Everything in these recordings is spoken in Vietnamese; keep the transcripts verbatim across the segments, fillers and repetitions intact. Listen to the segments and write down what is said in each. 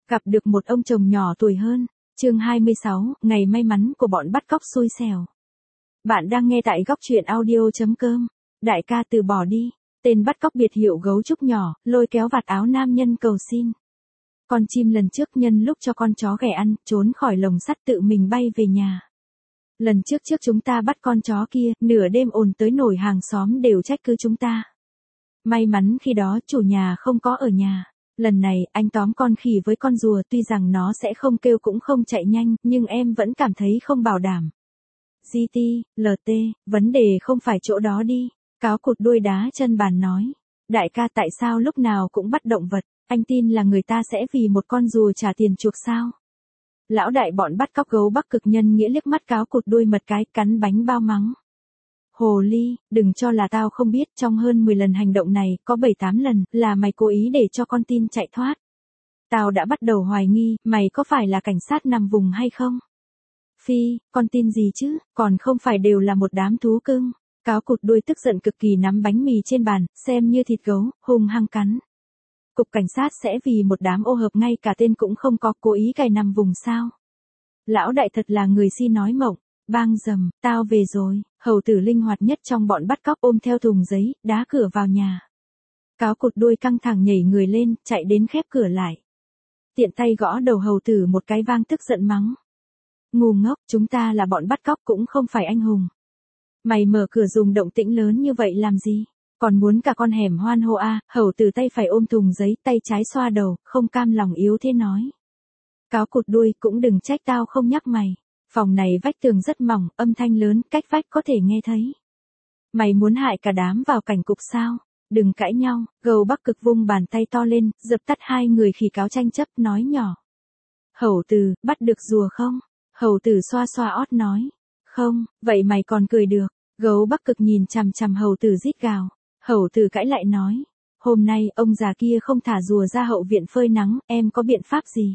Gặp được một ông chồng nhỏ tuổi hơn. Chương hai mươi sáu, ngày may mắn của bọn bắt cóc xui xẻo. Bạn đang nghe tại góc truyện audio chấm com. Đại ca từ bỏ đi. Tên bắt cóc biệt hiệu gấu trúc nhỏ, lôi kéo vạt áo nam nhân cầu xin. Con chim lần trước nhân lúc cho con chó ghẻ ăn, trốn khỏi lồng sắt tự mình bay về nhà. Lần trước trước chúng ta bắt con chó kia, nửa đêm ồn tới nổi hàng xóm đều trách cứ chúng ta. May mắn khi đó chủ nhà không có ở nhà. Lần này, anh tóm con khỉ với con rùa, tuy rằng nó sẽ không kêu cũng không chạy nhanh, nhưng em vẫn cảm thấy không bảo đảm. giê tê, lờ tê, vấn đề không phải chỗ đó đi. Cáo cụt đuôi đá chân bàn nói. Đại ca tại sao lúc nào cũng bắt động vật, anh tin là người ta sẽ vì một con rùa trả tiền chuộc sao? Lão đại bọn bắt cóc gấu Bắc Cực nhân nghĩa liếc mắt cáo cụt đuôi mật cái, cắn bánh bao mắng. Hồ ly, đừng cho là tao không biết, trong hơn mười lần hành động này, có bảy tám lần, là mày cố ý để cho con tin chạy thoát. Tao đã bắt đầu hoài nghi, mày có phải là cảnh sát nằm vùng hay không? Phi, con tin gì chứ, còn không phải đều là một đám thú cưng. Cáo cụt đuôi tức giận cực kỳ nắm bánh mì trên bàn, xem như thịt gấu, hung hăng cắn. Cục cảnh sát sẽ vì một đám ô hợp ngay cả tên cũng không có, cố ý cài nằm vùng sao? Lão đại thật là người si nói mộng. Bang dầm, tao về rồi. Hầu tử linh hoạt nhất trong bọn bắt cóc ôm theo thùng giấy, đá cửa vào nhà. Cáo cụt đuôi căng thẳng nhảy người lên, chạy đến khép cửa lại. Tiện tay gõ đầu hầu tử một cái vang, tức giận mắng. Ngu ngốc, chúng ta là bọn bắt cóc cũng không phải anh hùng. Mày mở cửa dùng động tĩnh lớn như vậy làm gì? Còn muốn cả con hẻm hoan hô à? Hầu tử tay phải ôm thùng giấy, tay trái xoa đầu, không cam lòng yếu thế nói. Cáo cụt đuôi, cũng đừng trách tao không nhắc mày. Phòng này vách tường rất mỏng, âm thanh lớn, cách vách có thể nghe thấy. Mày muốn hại cả đám vào cảnh cục sao? Đừng cãi nhau. Gấu Bắc Cực vung bàn tay to lên, dập tắt hai người khỉ cáo tranh chấp, nói nhỏ. Hầu tử, bắt được rùa không? Hầu tử xoa xoa ót nói. Không, vậy mày còn cười được. Gấu Bắc Cực nhìn chằm chằm hầu tử rít gào. Hầu tử cãi lại nói. Hôm nay, ông già kia không thả rùa ra hậu viện phơi nắng, em có biện pháp gì?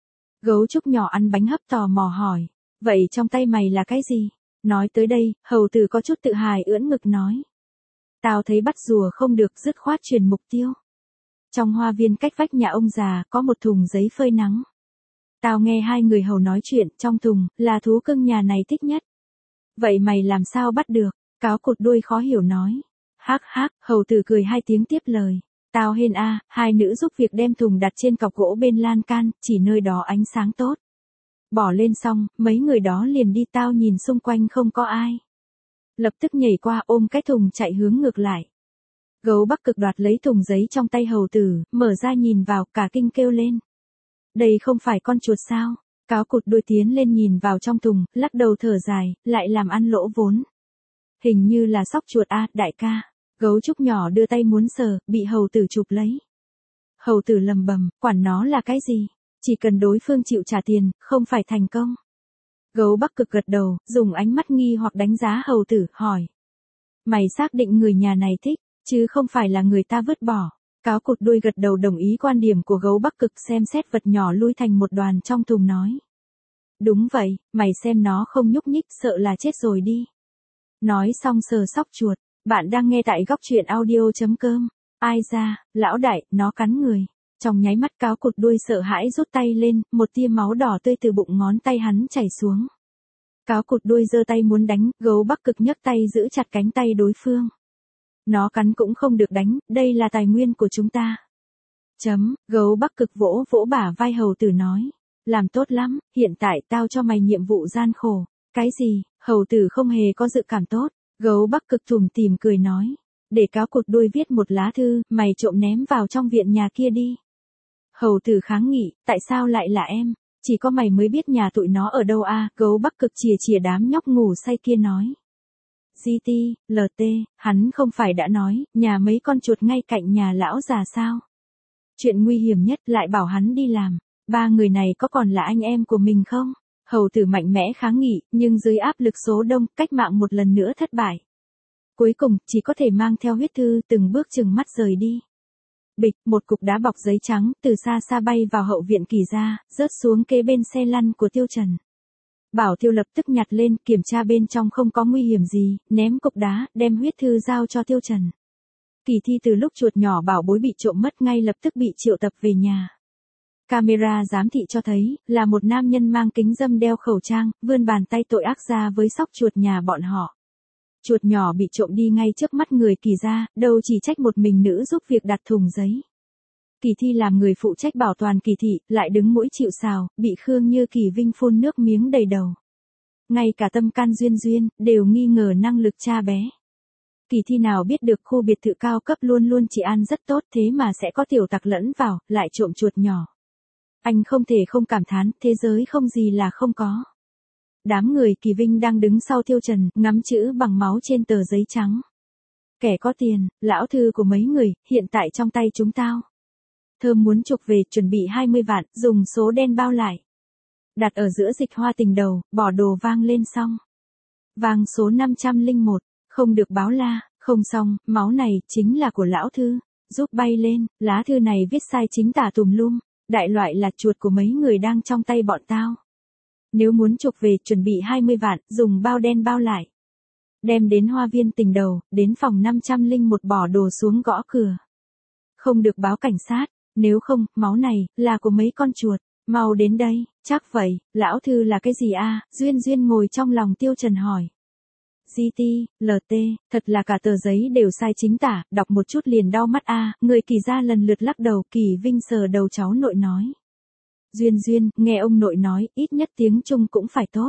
Gấu trúc nhỏ ăn bánh hấp tò mò hỏi. Vậy trong tay mày là cái gì? Nói tới đây, hầu tử có chút tự hài ưỡn ngực nói. Tao thấy bắt rùa không được, dứt khoát chuyển mục tiêu. Trong hoa viên cách vách nhà ông già, có một thùng giấy phơi nắng. Tao nghe hai người hầu nói chuyện, trong thùng, là thú cưng nhà này thích nhất. Vậy mày làm sao bắt được? Cáo cụt đuôi khó hiểu nói. Hắc hắc, hầu tử cười hai tiếng tiếp lời. Tao hên a, hai nữ giúp việc đem thùng đặt trên cọc gỗ bên lan can, chỉ nơi đó ánh sáng tốt. Bỏ lên xong, mấy người đó liền đi, tao nhìn xung quanh không có ai. Lập tức nhảy qua ôm cái thùng chạy hướng ngược lại. Gấu Bắc Cực đoạt lấy thùng giấy trong tay hầu tử, mở ra nhìn vào, cả kinh kêu lên. Đây không phải con chuột sao? Cáo cụt đuôi tiến lên nhìn vào trong thùng, lắc đầu thở dài, lại làm ăn lỗ vốn. Hình như là sóc chuột a, đại ca. Gấu trúc nhỏ đưa tay muốn sờ, bị hầu tử chụp lấy. Hầu tử lầm bầm, quản nó là cái gì? Chỉ cần đối phương chịu trả tiền, không phải thành công. Gấu Bắc Cực gật đầu, dùng ánh mắt nghi hoặc đánh giá hầu tử, hỏi. Mày xác định người nhà này thích, chứ không phải là người ta vứt bỏ. Cáo cụt đuôi gật đầu đồng ý quan điểm của gấu Bắc Cực, xem xét vật nhỏ lui thành một đoàn trong thùng nói. Đúng vậy, mày xem nó không nhúc nhích, sợ là chết rồi đi. Nói xong sờ sóc chuột, bạn đang nghe tại góc truyện audio chấm com. Ai ra, lão đại, nó cắn người. Trong nháy mắt cáo cụt đuôi sợ hãi rút tay lên, một tia máu đỏ tươi từ bụng ngón tay hắn chảy xuống. Cáo cụt đuôi giơ tay muốn đánh, gấu Bắc Cực nhấc tay giữ chặt cánh tay đối phương. Nó cắn cũng không được đánh, đây là tài nguyên của chúng ta. Chấm, gấu Bắc Cực vỗ vỗ bả vai hầu tử nói. Làm tốt lắm, hiện tại tao cho mày nhiệm vụ gian khổ. Cái gì? Hầu tử không hề có dự cảm tốt. Gấu Bắc Cực tủm tỉm cười nói. Để cáo cụt đuôi viết một lá thư, mày trộm ném vào trong viện nhà kia đi. Hầu tử kháng nghị, tại sao lại là em? Chỉ có mày mới biết nhà tụi nó ở đâu a, à? Gấu Bắc Cực chìa chìa đám nhóc ngủ say kia nói. giê tê, lờ tê, hắn không phải đã nói, nhà mấy con chuột ngay cạnh nhà lão già sao? Chuyện nguy hiểm nhất lại bảo hắn đi làm. Ba người này có còn là anh em của mình không? Hầu tử mạnh mẽ kháng nghị, nhưng dưới áp lực số đông, cách mạng một lần nữa thất bại. Cuối cùng, chỉ có thể mang theo huyết thư, từng bước chừng mắt rời đi. Bịch, một cục đá bọc giấy trắng, từ xa xa bay vào hậu viện Kỳ gia, rớt xuống kế bên xe lăn của Tiêu Trần. Bảo Tiêu lập tức nhặt lên, kiểm tra bên trong không có nguy hiểm gì, ném cục đá, đem huyết thư giao cho Tiêu Trần. Kỳ Thi từ lúc chuột nhỏ bảo bối bị trộm mất ngay lập tức bị triệu tập về nhà. Camera giám thị cho thấy, là một nam nhân mang kính râm đeo khẩu trang, vươn bàn tay tội ác ra với sóc chuột nhà bọn họ. Chuột nhỏ bị trộm đi ngay trước mắt người Kỳ gia, đâu chỉ trách một mình nữ giúp việc đặt thùng giấy. Kỳ Thi làm người phụ trách bảo toàn Kỳ thị, lại đứng mũi chịu sào, bị Khương Như Kỳ Vinh phun nước miếng đầy đầu. Ngay cả Tâm Can Duyên Duyên, đều nghi ngờ năng lực cha bé. Kỳ Thi nào biết được khu biệt thự cao cấp luôn luôn trị an rất tốt thế mà sẽ có tiểu tặc lẫn vào, lại trộm chuột nhỏ. Anh không thể không cảm thán, thế giới không gì là không có. Đám người Kỳ Vinh đang đứng sau Tiêu Trần, ngắm chữ bằng máu trên tờ giấy trắng. Kẻ có tiền, lão thư của mấy người, hiện tại trong tay chúng tao. Thơm muốn trục về, chuẩn bị hai mươi vạn, dùng số đen bao lại. Đặt ở giữa dịch hoa tình đầu, bỏ đồ vang lên xong. Vang số năm trăm lẻ một, không được báo la, không xong, máu này, chính là của lão thư. Giúp bay lên, lá thư này viết sai chính tả tùm lum, đại loại là chuột của mấy người đang trong tay bọn tao. Nếu muốn trục về, chuẩn bị hai mươi vạn, dùng bao đen bao lại. Đem đến hoa viên tình đầu, đến phòng năm trăm lẻ một bỏ đồ xuống gõ cửa. Không được báo cảnh sát, nếu không, máu này, là của mấy con chuột. Mau đến đây, chắc vậy, lão thư là cái gì a? Duyên Duyên ngồi trong lòng Tiêu Trần hỏi. giê tê, lờ tê, thật là cả tờ giấy đều sai chính tả, đọc một chút liền đau mắt a. Người Kỳ gia lần lượt lắc đầu, Kỳ Vinh sờ đầu cháu nội nói. Duyên Duyên, nghe ông nội nói, ít nhất tiếng Trung cũng phải tốt.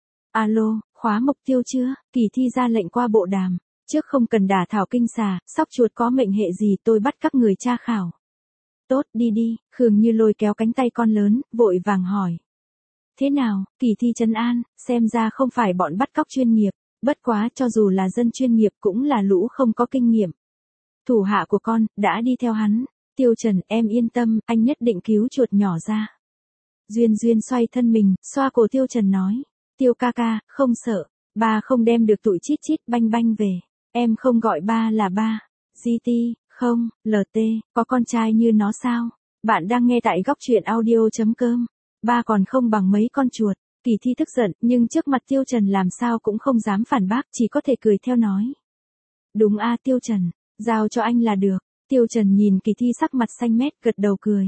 Alo, khóa mục tiêu chưa? Kỳ Thi ra lệnh qua bộ đàm. Trước không cần đả thảo kinh xà, sóc chuột có mệnh hệ gì tôi bắt các người tra khảo. Tốt, đi đi, Khương Như lôi kéo cánh tay con lớn, vội vàng hỏi. Thế nào, Kỳ Thi trấn an, xem ra không phải bọn bắt cóc chuyên nghiệp, bất quá cho dù là dân chuyên nghiệp cũng là lũ không có kinh nghiệm. Thủ hạ của con, đã đi theo hắn. Tiêu Trần, em yên tâm, anh nhất định cứu chuột nhỏ ra. Duyên Duyên xoay thân mình, xoa cổ Tiêu Trần nói. Tiêu ca ca, không sợ, ba không đem được tụi chít chít banh banh về. Em không gọi ba là ba. giê tê, không, lờ tê, có con trai như nó sao? Bạn đang nghe tại góc truyện audio chấm com. Ba còn không bằng mấy con chuột. Kỳ Thi tức giận, nhưng trước mặt Tiêu Trần làm sao cũng không dám phản bác, chỉ có thể cười theo nói. Đúng a Tiêu Trần, giao cho anh là được. Tiêu Trần nhìn Kỳ Thi sắc mặt xanh mét, gật đầu cười.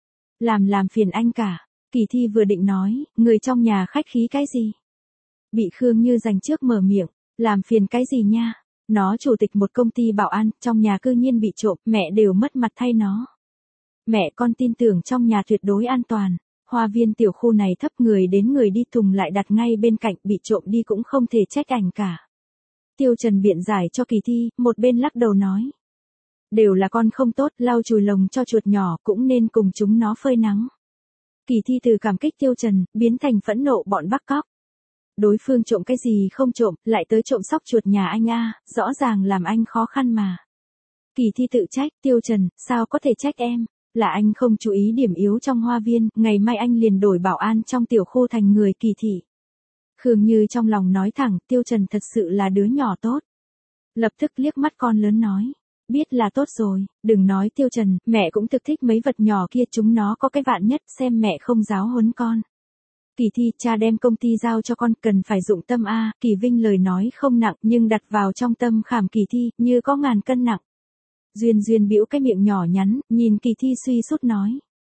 Làm làm phiền anh cả. Kỳ Thi vừa định nói, người trong nhà khách khí cái gì? Bị Khương Như giành trước mở miệng, làm phiền cái gì nha? Nó chủ tịch một công ty bảo an, trong nhà cư nhiên bị trộm, mẹ đều mất mặt thay nó. Mẹ con tin tưởng trong nhà tuyệt đối an toàn. Hoa viên tiểu khu này thấp, người đến người đi, thùng lại đặt ngay bên cạnh, bị trộm đi cũng không thể trách ảnh cả. Tiêu Trần biện giải cho Kỳ Thi, một bên lắc đầu nói. Đều là con không tốt, lau chùi lồng cho chuột nhỏ, cũng nên cùng chúng nó phơi nắng. Kỳ Thi từ cảm kích Tiêu Trần, biến thành phẫn nộ bọn bắt cóc. Đối phương trộm cái gì không trộm, lại tới trộm sóc chuột nhà anh a, rõ ràng làm anh khó khăn mà. Kỳ Thi tự trách, Tiêu Trần, sao có thể trách em, là anh không chú ý điểm yếu trong hoa viên, ngày mai anh liền đổi bảo an trong tiểu khu thành người Kỳ thị. Khương Như trong lòng nói thẳng, Tiêu Trần thật sự là đứa nhỏ tốt. Lập tức liếc mắt con lớn nói, biết là tốt rồi, đừng nói Tiêu Trần, mẹ cũng thực thích mấy vật nhỏ kia, chúng nó có cái vạn nhất, xem mẹ không giáo huấn con. Kỳ Thi, cha đem công ty giao cho con, cần phải dụng tâm a. Kỳ Vinh lời nói không nặng, nhưng đặt vào trong tâm khảm Kỳ Thi, như có ngàn cân nặng. Duyên Duyên bĩu cái miệng nhỏ nhắn, nhìn Kỳ Thi suy sút nói.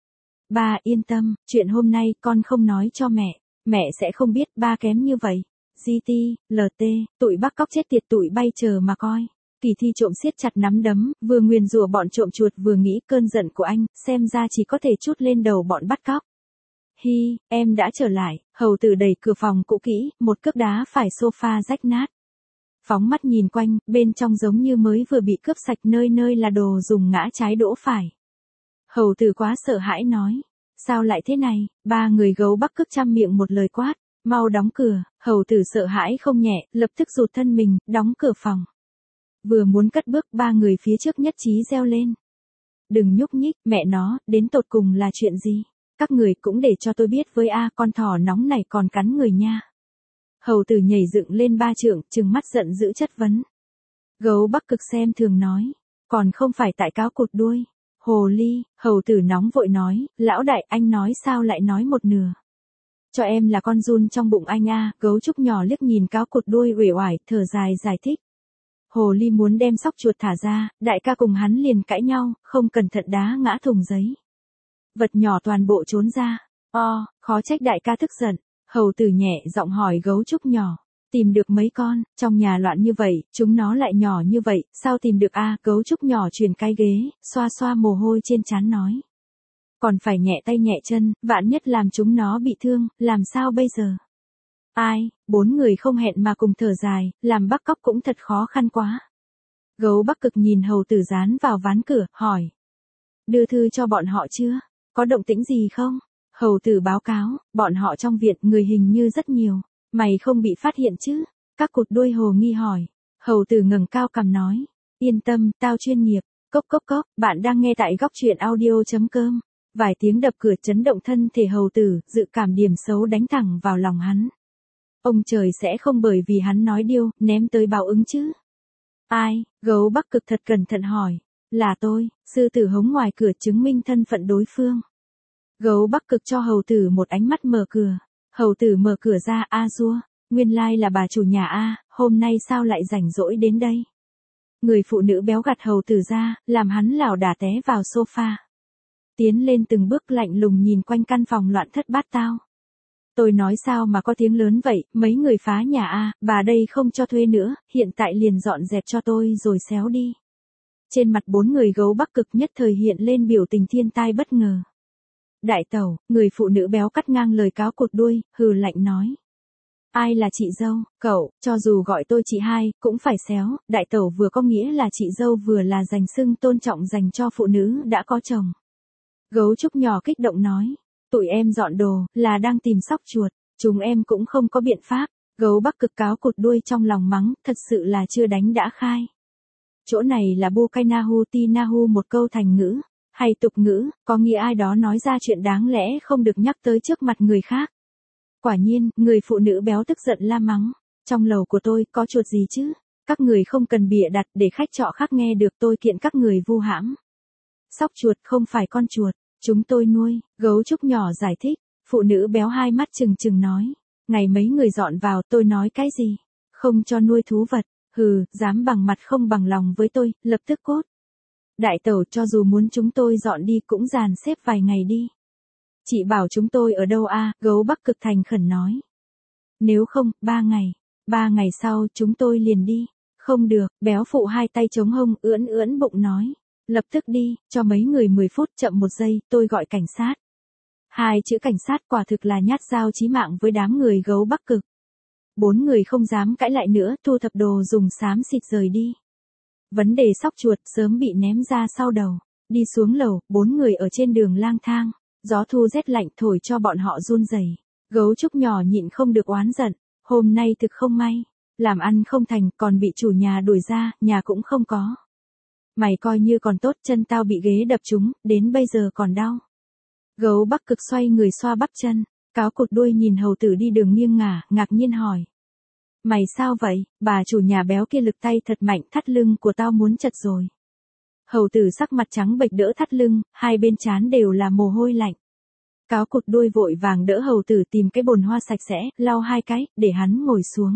Ba yên tâm, chuyện hôm nay con không nói cho mẹ, mẹ sẽ không biết ba kém như vậy. giê tê, lờ tê, tụi bắt cóc chết tiệt, tụi bay chờ mà coi. Kỳ Thi trộm siết chặt nắm đấm, vừa nguyền rủa bọn trộm chuột vừa nghĩ cơn giận của anh, xem ra chỉ có thể trút lên đầu bọn bắt cóc. Hi, em đã trở lại, hầu tử đẩy cửa phòng cũ kỹ, một cước đá phải sofa rách nát. Phóng mắt nhìn quanh, bên trong giống như mới vừa bị cướp sạch, nơi nơi là đồ dùng ngã trái đỗ phải. Hầu tử quá sợ hãi nói, sao lại thế này? Ba người gấu Bắc cước chăm miệng một lời quát, mau đóng cửa. Hầu tử sợ hãi không nhẹ, lập tức rụt thân mình, đóng cửa phòng. Vừa muốn cất bước, ba người phía trước nhất trí reo lên. Đừng nhúc nhích, mẹ nó, đến tột cùng là chuyện gì? Các người cũng để cho tôi biết với a, con thỏ nóng này còn cắn người nha. Hầu tử nhảy dựng lên ba trượng, trừng mắt giận dữ chất vấn. Gấu Bắc cực xem thường nói, còn không phải tại cáo cụt đuôi. Hồ ly, hầu tử nóng vội nói, lão đại, anh nói sao lại nói một nửa. Cho em là con giun trong bụng anh a. Gấu trúc nhỏ liếc nhìn cáo cụt đuôi uể oải, thở dài giải thích. Hồ ly muốn đem sóc chuột thả ra, đại ca cùng hắn liền cãi nhau, không cẩn thận đá ngã thùng giấy. vật nhỏ toàn bộ trốn ra. O, khó trách đại ca tức giận. Hầu tử nhẹ giọng hỏi gấu trúc nhỏ. Tìm được mấy con, trong nhà loạn như vậy, chúng nó lại nhỏ như vậy, sao tìm được a? Gấu trúc nhỏ chuyển cái ghế, xoa xoa mồ hôi trên trán nói. Còn phải nhẹ tay nhẹ chân, vạn nhất làm chúng nó bị thương, làm sao bây giờ? Ai, bốn người không hẹn mà cùng thở dài, làm bắt cóc cũng thật khó khăn quá. Gấu Bắc Cực nhìn hầu tử dán vào ván cửa, hỏi. Đưa thư cho bọn họ chưa? Có động tĩnh gì không? Hầu tử báo cáo, bọn họ trong viện người hình như rất nhiều. Mày không bị phát hiện chứ? Các cụt đuôi hồ nghi hỏi. Hầu tử ngẩng cao cằm nói. Yên tâm, tao chuyên nghiệp. Cốc cốc cốc, bạn đang nghe tại góc truyện audio.com. Vài tiếng đập cửa chấn động thân thể hầu tử, dự cảm điểm xấu đánh thẳng vào lòng hắn. Ông trời sẽ không bởi vì hắn nói điêu, ném tới báo ứng chứ. Ai? Gấu Bắc Cực thật cẩn thận hỏi. Là tôi, sư tử hống ngoài cửa chứng minh thân phận đối phương. Gấu Bắc Cực cho hầu tử một ánh mắt mở cửa. Hầu tử mở cửa ra, a dua, nguyên lai là bà chủ nhà a, hôm nay sao lại rảnh rỗi đến đây. Người phụ nữ béo gặt hầu tử ra, làm hắn lảo đả té vào sofa. Tiến lên từng bước lạnh lùng nhìn quanh căn phòng loạn thất bát tao. Tôi nói sao mà có tiếng lớn vậy, mấy người phá nhà a, bà đây không cho thuê nữa, hiện tại liền dọn dẹp cho tôi rồi xéo đi. Trên mặt bốn người gấu Bắc Cực nhất thời hiện lên biểu tình thiên tai bất ngờ. Đại tẩu, người phụ nữ béo cắt ngang lời cáo cụt đuôi, hừ lạnh nói. Ai là chị dâu, cậu, cho dù gọi tôi chị hai, cũng phải xéo, đại tẩu vừa có nghĩa là chị dâu vừa là dành xưng tôn trọng dành cho phụ nữ đã có chồng. Gấu trúc nhỏ kích động nói, tụi em dọn đồ, là đang tìm sóc chuột, chúng em cũng không có biện pháp. Gấu Bắc Cực cáo cụt đuôi trong lòng mắng, thật sự là chưa đánh đã khai. Chỗ này là Bukainahu Tinahu, một câu thành ngữ, hay tục ngữ, có nghĩa ai đó nói ra chuyện đáng lẽ không được nhắc tới trước mặt người khác. Quả nhiên, người phụ nữ béo tức giận la mắng, trong lầu của tôi có chuột gì chứ? Các người không cần bịa đặt để khách trọ khác nghe được, tôi kiện các người vu hãm. Sóc chuột không phải con chuột, chúng tôi nuôi. Gấu trúc nhỏ giải thích. Phụ nữ béo hai mắt trừng trừng nói, ngày mấy người dọn vào, tôi nói cái gì? Không cho nuôi thú vật. Hừ, dám bằng mặt không bằng lòng với tôi, lập tức cốt. Đại tẩu, cho dù muốn chúng tôi dọn đi cũng dàn xếp vài ngày đi. Chị bảo chúng tôi ở đâu a? Gấu Bắc Cực thành khẩn nói. Nếu không, ba ngày. Ba ngày sau chúng tôi liền đi. Không được, béo phụ hai tay chống hông ưỡn ưỡn bụng nói. Lập tức đi, cho mấy người mười phút, chậm một giây, tôi gọi cảnh sát. Hai chữ cảnh sát quả thực là nhát dao chí mạng với đám người gấu Bắc Cực. Bốn người không dám cãi lại nữa, thu thập đồ dùng xám xịt rời đi. Vấn đề sóc chuột sớm bị ném ra sau đầu. Đi xuống lầu, bốn người ở trên đường lang thang. Gió thu rét lạnh thổi cho bọn họ run rẩy. Gấu trúc nhỏ nhịn không được oán giận. Hôm nay thực không may. Làm ăn không thành, còn bị chủ nhà đuổi ra, nhà cũng không có. Mày coi như còn tốt, chân tao bị ghế đập trúng, đến bây giờ còn đau. Gấu Bắc Cực xoay người xoa bắp chân. Cáo cụt đuôi nhìn hầu tử đi đường nghiêng ngả, ngạc nhiên hỏi. Mày sao vậy? Bà chủ nhà béo kia lực tay thật mạnh, thắt lưng của tao muốn chật rồi. Hầu tử sắc mặt trắng bệch đỡ thắt lưng, hai bên trán đều là mồ hôi lạnh. Cáo cụt đuôi vội vàng đỡ hầu tử tìm cái bồn hoa sạch sẽ, lau hai cái, để hắn ngồi xuống.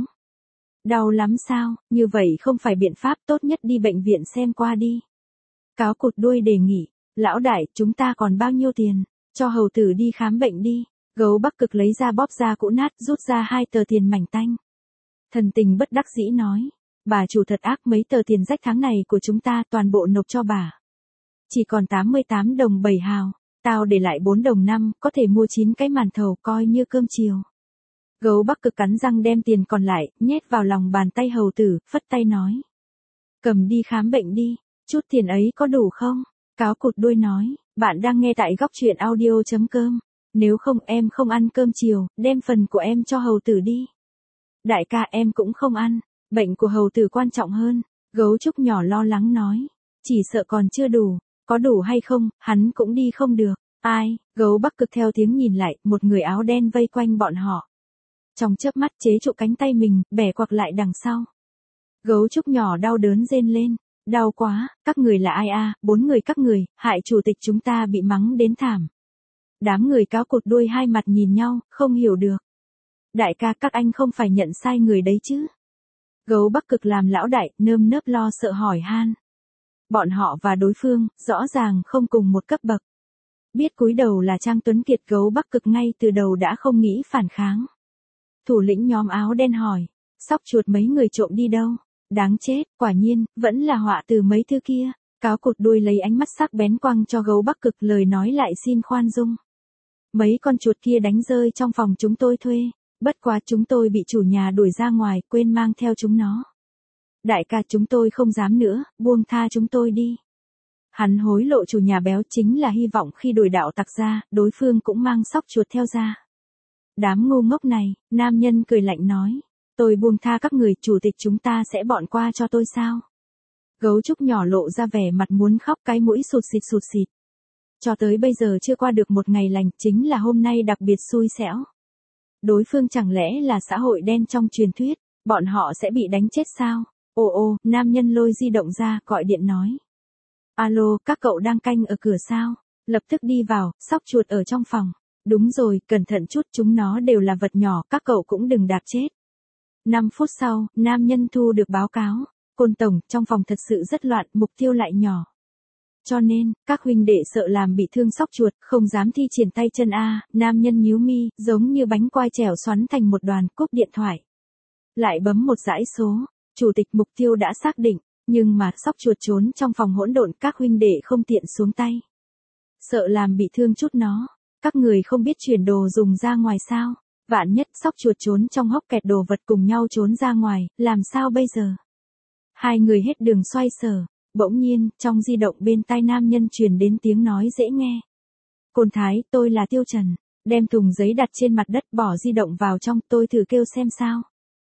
Đau lắm sao? Như vậy không phải biện pháp, tốt nhất đi bệnh viện xem qua đi. Cáo cụt đuôi đề nghị. Lão đại, chúng ta còn bao nhiêu tiền? Cho hầu tử đi khám bệnh đi. Gấu Bắc Cực lấy ra bóp da cũ nát, rút ra hai tờ tiền mảnh tanh. Thần tình bất đắc dĩ nói. Bà chủ thật ác, mấy tờ tiền rách tháng này của chúng ta toàn bộ nộp cho bà. Chỉ còn tám mươi tám đồng bảy hào. Tao để lại bốn đồng năm, có thể mua chín cái màn thầu coi như cơm chiều. Gấu Bắc Cực cắn răng đem tiền còn lại, nhét vào lòng bàn tay hầu tử, phất tay nói. Cầm đi khám bệnh đi, chút tiền ấy có đủ không? Cáo cụt đuôi nói, bạn đang nghe tại góc truyện audio.com. Nếu không em không ăn cơm chiều, đem phần của em cho hầu tử đi. Đại ca em cũng không ăn, bệnh của hầu tử quan trọng hơn. Gấu trúc nhỏ lo lắng nói, chỉ sợ còn chưa đủ, có đủ hay không, hắn cũng đi không được. Ai? Gấu Bắc Cực theo tiếng nhìn lại, một người áo đen vây quanh bọn họ. Trong chớp mắt chế trụ cánh tay mình, bẻ quặc lại đằng sau. Gấu trúc nhỏ đau đớn rên lên. Đau quá, các người là ai a? Bốn người các người, hại chủ tịch chúng ta bị mắng đến thảm. Đám người cáo cụt đuôi hai mặt nhìn nhau, không hiểu được. Đại ca, các anh không phải nhận sai người đấy chứ? Gấu Bắc Cực làm lão đại, nơm nớp lo sợ hỏi han. Bọn họ và đối phương, rõ ràng không cùng một cấp bậc. Biết cúi đầu là Trang Tuấn Kiệt, gấu Bắc Cực ngay từ đầu đã không nghĩ phản kháng. Thủ lĩnh nhóm áo đen hỏi, sóc chuột mấy người trộm đi đâu? Đáng chết, quả nhiên, vẫn là họa từ mấy thứ kia. Cáo cụt đuôi lấy ánh mắt sắc bén quăng cho gấu Bắc Cực, lời nói lại xin khoan dung. Mấy con chuột kia đánh rơi trong phòng chúng tôi thuê, bất quá chúng tôi bị chủ nhà đuổi ra ngoài, quên mang theo chúng nó. Đại ca, chúng tôi không dám nữa, buông tha chúng tôi đi. Hắn hối lộ chủ nhà béo chính là hy vọng khi đuổi đạo tặc ra, đối phương cũng mang sóc chuột theo ra. Đám ngu ngốc này, nam nhân cười lạnh nói, tôi buông tha các người, chủ tịch chúng ta sẽ bọn qua cho tôi sao? Gấu trúc nhỏ lộ ra vẻ mặt muốn khóc, cái mũi sụt xịt sụt xịt. Cho tới bây giờ chưa qua được một ngày lành, chính là hôm nay đặc biệt xui xẻo. Đối phương chẳng lẽ là xã hội đen trong truyền thuyết, bọn họ sẽ bị đánh chết sao? Ồ ồ, nam nhân lôi di động ra, gọi điện nói. Alo, các cậu đang canh ở cửa sao? Lập tức đi vào, sóc chuột ở trong phòng. Đúng rồi, cẩn thận chút, chúng nó đều là vật nhỏ, các cậu cũng đừng đạp chết. năm phút sau, nam nhân thu được báo cáo. Côn tổng, trong phòng thật sự rất loạn, mục tiêu lại nhỏ. Cho nên, các huynh đệ sợ làm bị thương sóc chuột, không dám thi triển tay chân a. Nam nhân nhíu mi, giống như bánh quai trèo xoắn thành một đoàn, cúp điện thoại. Lại bấm một dãy số, chủ tịch, mục tiêu đã xác định, nhưng mà sóc chuột trốn trong phòng hỗn độn, các huynh đệ không tiện xuống tay. Sợ làm bị thương chút nó, các người không biết chuyển đồ dùng ra ngoài sao? Vạn nhất sóc chuột trốn trong hốc kẹt đồ vật cùng nhau trốn ra ngoài, làm sao bây giờ? Hai người hết đường xoay sở. Bỗng nhiên, trong di động bên tai nam nhân truyền đến tiếng nói dễ nghe. Côn Thái, tôi là Tiêu Trần. Đem thùng giấy đặt trên mặt đất, bỏ di động vào trong, tôi thử kêu xem sao.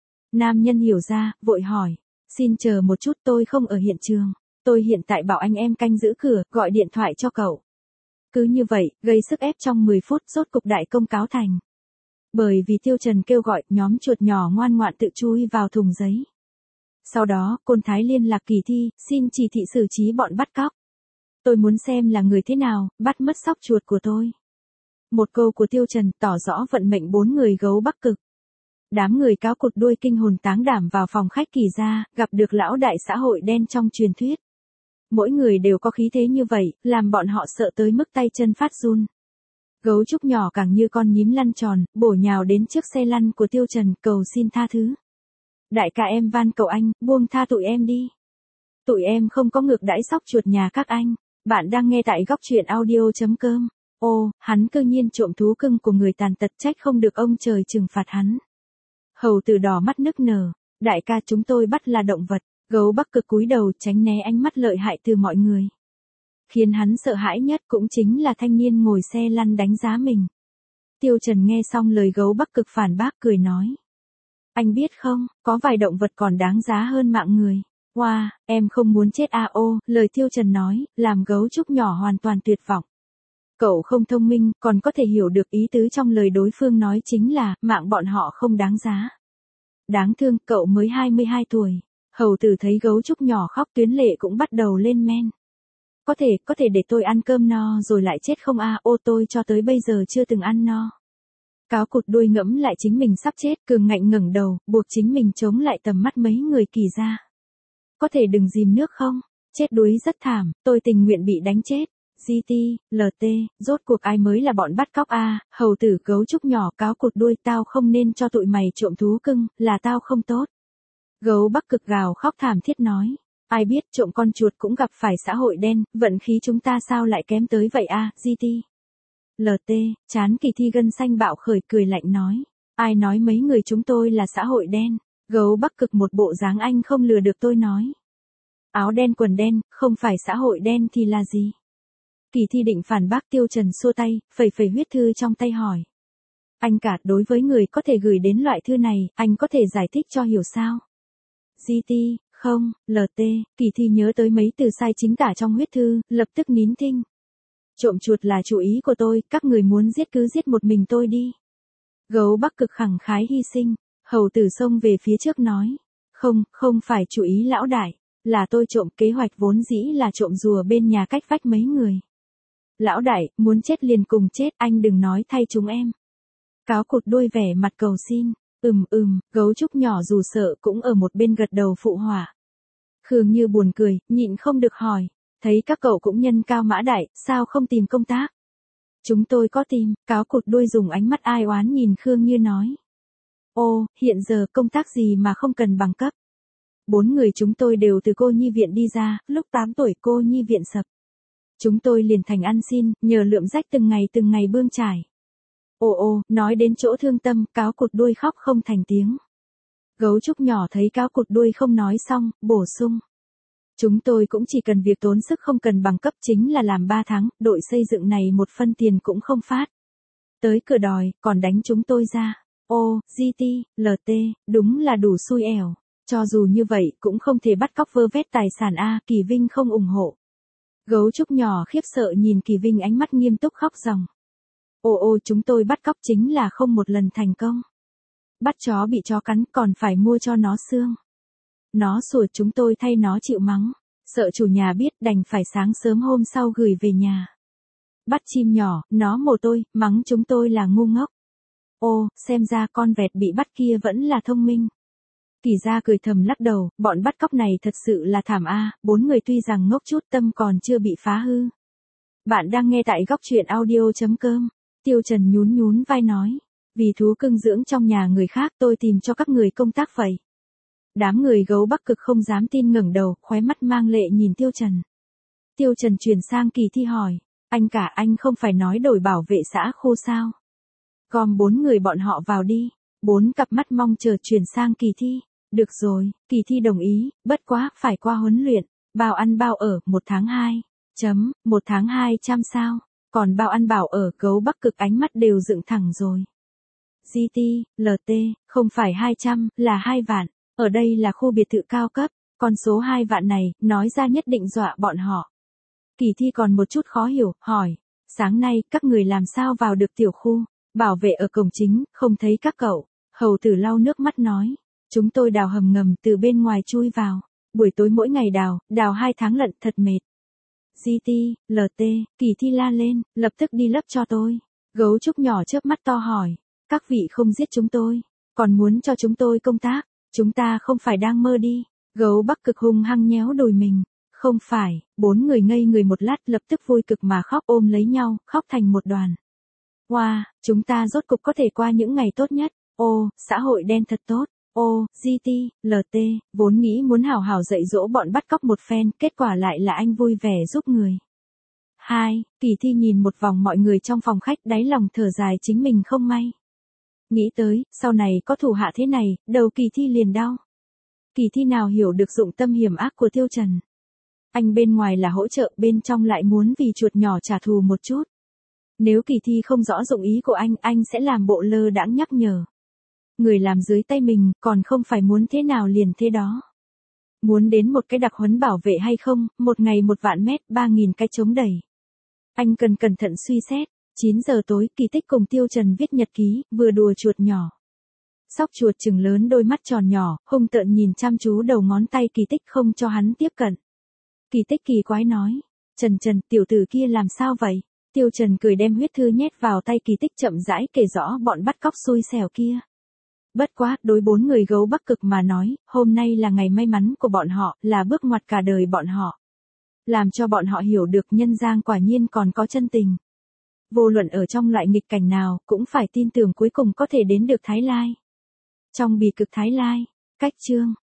Nam nhân hiểu ra, vội hỏi. Xin chờ một chút, tôi không ở hiện trường. Tôi hiện tại bảo anh em canh giữ cửa, gọi điện thoại cho cậu. Cứ như vậy, gây sức ép trong mười phút, rốt cục đại công cáo thành. Bởi vì Tiêu Trần kêu gọi, nhóm chuột nhỏ ngoan ngoãn tự chui vào thùng giấy. Sau đó, Côn Thái liên lạc Kỳ Thi, xin chỉ thị xử trí bọn bắt cóc. Tôi muốn xem là người thế nào, bắt mất sóc chuột của tôi. Một câu của Tiêu Trần tỏ rõ vận mệnh bốn người gấu Bắc Cực. Đám người cáo cụt đuôi kinh hồn táng đảm vào phòng khách Kỳ gia, gặp được lão đại xã hội đen trong truyền thuyết. Mỗi người đều có khí thế như vậy, làm bọn họ sợ tới mức tay chân phát run. Gấu trúc nhỏ càng như con nhím lăn tròn, bổ nhào đến trước xe lăn của Tiêu Trần, cầu xin tha thứ. Đại ca, em van cầu anh, buông tha tụi em đi. Tụi em không có ngược đãi sóc chuột nhà các anh. Bạn đang nghe tại góc truyện audio chấm com. Ô, hắn cư nhiên trộm thú cưng của người tàn tật, trách không được ông trời trừng phạt hắn. Hầu Tử đỏ mắt nức nở. Đại ca, chúng tôi bắt là động vật. Gấu Bắc Cực cúi đầu tránh né ánh mắt lợi hại từ mọi người. Khiến hắn sợ hãi nhất cũng chính là thanh niên ngồi xe lăn đánh giá mình. Tiêu Trần nghe xong lời gấu Bắc Cực phản bác, cười nói. Anh biết không, có vài động vật còn đáng giá hơn mạng người. Wow, em không muốn chết à? Ô, lời Tiêu Trần nói, làm gấu trúc nhỏ hoàn toàn tuyệt vọng. Cậu không thông minh, còn có thể hiểu được ý tứ trong lời đối phương nói chính là, mạng bọn họ không đáng giá. Đáng thương, cậu mới hai mươi hai tuổi. Hầu Tử thấy gấu trúc nhỏ khóc, tuyến lệ cũng bắt đầu lên men. Có thể, có thể để tôi ăn cơm no rồi lại chết không à? Ô, tôi cho tới bây giờ chưa từng ăn no. Cáo cụt đuôi ngẫm lại chính mình sắp chết, cường ngạnh ngẩng đầu, buộc chính mình chống lại tầm mắt mấy người Kỳ gia. Có thể đừng dìm nước không? Chết đuối rất thảm, tôi tình nguyện bị đánh chết. giê tê, lờ tê, rốt cuộc ai mới là bọn bắt cóc a? À? Hầu Tử, gấu trúc nhỏ, cáo cụt đuôi, tao không nên cho tụi mày trộm thú cưng, là tao không tốt. Gấu Bắc Cực gào khóc thảm thiết nói. Ai biết trộm con chuột cũng gặp phải xã hội đen, vận khí chúng ta sao lại kém tới vậy a? À? giê tê. lờ tê, chán Kỳ Thi gân xanh bạo khởi, cười lạnh nói. Ai nói mấy người chúng tôi là xã hội đen? Gấu Bắc Cực một bộ dáng anh không lừa được tôi nói. Áo đen quần đen, không phải xã hội đen thì là gì? Kỳ Thi định phản bác, Tiêu Trần xua tay, phẩy phẩy huyết thư trong tay hỏi. Anh cả, đối với người có thể gửi đến loại thư này, anh có thể giải thích cho hiểu sao? giê tê, không, lờ tê, Kỳ Thi nhớ tới mấy từ sai chính tả trong huyết thư, lập tức nín thinh. Trộm chuột là chủ ý của tôi, các người muốn giết cứ giết một mình tôi đi. Gấu Bắc Cực khẳng khái hy sinh, Hầu Tử xông về phía trước nói. Không, không phải chủ ý lão đại, là tôi trộm, kế hoạch vốn dĩ là trộm rùa bên nhà cách vách mấy người. Lão đại, muốn chết liền cùng chết, anh đừng nói thay chúng em. Cáo cụt đuôi vẻ mặt cầu xin, ừm ừm, gấu trúc nhỏ dù sợ cũng ở một bên gật đầu phụ họa. Khương Như buồn cười, nhịn không được hỏi. Thấy các cậu cũng nhân cao mã đại, sao không tìm công tác? Chúng tôi có tìm, cáo cụt đuôi dùng ánh mắt ai oán nhìn Khương Như nói. Ô, hiện giờ công tác gì mà không cần bằng cấp. Bốn người chúng tôi đều từ cô nhi viện đi ra, lúc tám tuổi cô nhi viện sập. Chúng tôi liền thành ăn xin, nhờ lượm rách từng ngày từng ngày bươn trải. Ồ ồ, nói đến chỗ thương tâm, cáo cụt đuôi khóc không thành tiếng. Gấu trúc nhỏ thấy cáo cụt đuôi không nói xong, bổ sung. Chúng tôi cũng chỉ cần việc tốn sức không cần bằng cấp chính là làm ba tháng, đội xây dựng này một phân tiền cũng không phát. Tới cửa đòi, còn đánh chúng tôi ra. Ô, giê tê, lờ tê, đúng là đủ xui ẻo. Cho dù như vậy, cũng không thể bắt cóc vơ vét tài sản A, Kỳ Vinh không ủng hộ. Gấu trúc nhỏ khiếp sợ nhìn Kỳ Vinh ánh mắt nghiêm túc khóc ròng. Ô ô chúng tôi bắt cóc chính là không một lần thành công. Bắt chó bị chó cắn còn phải mua cho nó xương. Nó sủa chúng tôi thay nó chịu mắng. Sợ chủ nhà biết đành phải sáng sớm hôm sau gửi về nhà. Bắt chim nhỏ, nó mồ tôi, mắng chúng tôi là ngu ngốc. Ô, xem ra con vẹt bị bắt kia vẫn là thông minh. Kỳ gia cười thầm lắc đầu, bọn bắt cóc này thật sự là thảm a, bốn người tuy rằng ngốc chút tâm còn chưa bị phá hư. Bạn đang nghe tại góc truyện audio chấm com. Tiêu Trần nhún nhún vai nói, vì thú cưng dưỡng trong nhà người khác tôi tìm cho các người công tác vậy. Đám người gấu Bắc Cực không dám tin ngẩng đầu, khóe mắt mang lệ nhìn Tiêu Trần. Tiêu Trần chuyển sang Kỳ Thi hỏi, anh cả anh không phải nói đổi bảo vệ xã khu sao? Gom bốn người bọn họ vào đi. Bốn cặp mắt mong chờ chuyển sang Kỳ Thi. Được rồi, Kỳ Thi đồng ý, bất quá, phải qua huấn luyện, bao ăn bao ở, một tháng hai. Chấm, một tháng hai trăm sao, còn bao ăn bảo ở, gấu Bắc Cực ánh mắt đều dựng thẳng rồi. giê tê, lờ tê, không phải hai trăm, là hai vạn, ở đây là khu biệt thự cao cấp, con số hai vạn này, nói ra nhất định dọa bọn họ. Kỳ Thi còn một chút khó hiểu, hỏi, sáng nay, các người làm sao vào được tiểu khu, bảo vệ ở cổng chính, không thấy các cậu, hầu tử lau nước mắt nói. Chúng tôi đào hầm ngầm từ bên ngoài chui vào. Buổi tối mỗi ngày đào, đào hai tháng lận thật mệt. giê tê, lờ tê, Kỳ Thi la lên, lập tức đi lấp cho tôi. Gấu trúc nhỏ chớp mắt to hỏi. Các vị không giết chúng tôi, còn muốn cho chúng tôi công tác. Chúng ta không phải đang mơ đi. Gấu Bắc Cực hung hăng nhéo đùi mình. Không phải, bốn người ngây người một lát lập tức vui cực mà khóc ôm lấy nhau, khóc thành một đoàn. Wow, chúng ta rốt cục có thể qua những ngày tốt nhất. Ô, xã hội đen thật tốt. Ô, giê tê, lờ tê, vốn nghĩ muốn hào hào dạy dỗ bọn bắt cóc một phen, kết quả lại là anh vui vẻ giúp người. Hai, Kỳ Thi nhìn một vòng mọi người trong phòng khách đáy lòng thở dài chính mình không may. Nghĩ tới, sau này có thủ hạ thế này, đầu Kỳ Thi liền đau. Kỳ Thi nào hiểu được dụng tâm hiểm ác của Tiêu Trần. Anh bên ngoài là hỗ trợ, bên trong lại muốn vì chuột nhỏ trả thù một chút. Nếu Kỳ Thi không rõ dụng ý của anh, anh sẽ làm bộ lơ đãng nhắc nhở. Người làm dưới tay mình, còn không phải muốn thế nào liền thế đó. Muốn đến một cái đặc huấn bảo vệ hay không, một ngày một vạn mét, ba nghìn cái chống đẩy. Anh cần cẩn thận suy xét. chín giờ tối, Kỳ Tích cùng Tiêu Trần viết nhật ký, vừa đùa chuột nhỏ. Sóc chuột trừng lớn đôi mắt tròn nhỏ, hung tợn nhìn chăm chú đầu ngón tay Kỳ Tích không cho hắn tiếp cận. Kỳ Tích kỳ quái nói, Trần Trần, tiểu tử kia làm sao vậy? Tiêu Trần cười đem huyết thư nhét vào tay Kỳ Tích chậm rãi kể rõ bọn bắt cóc xui xẻo kia. Bất quá, đối bốn người gấu Bắc Cực mà nói, hôm nay là ngày may mắn của bọn họ, là bước ngoặt cả đời bọn họ. Làm cho bọn họ hiểu được nhân gian quả nhiên còn có chân tình. Vô luận ở trong loại nghịch cảnh nào, cũng phải tin tưởng cuối cùng có thể đến được Thái Lai. Trong bì cực Thái Lai, cách chương.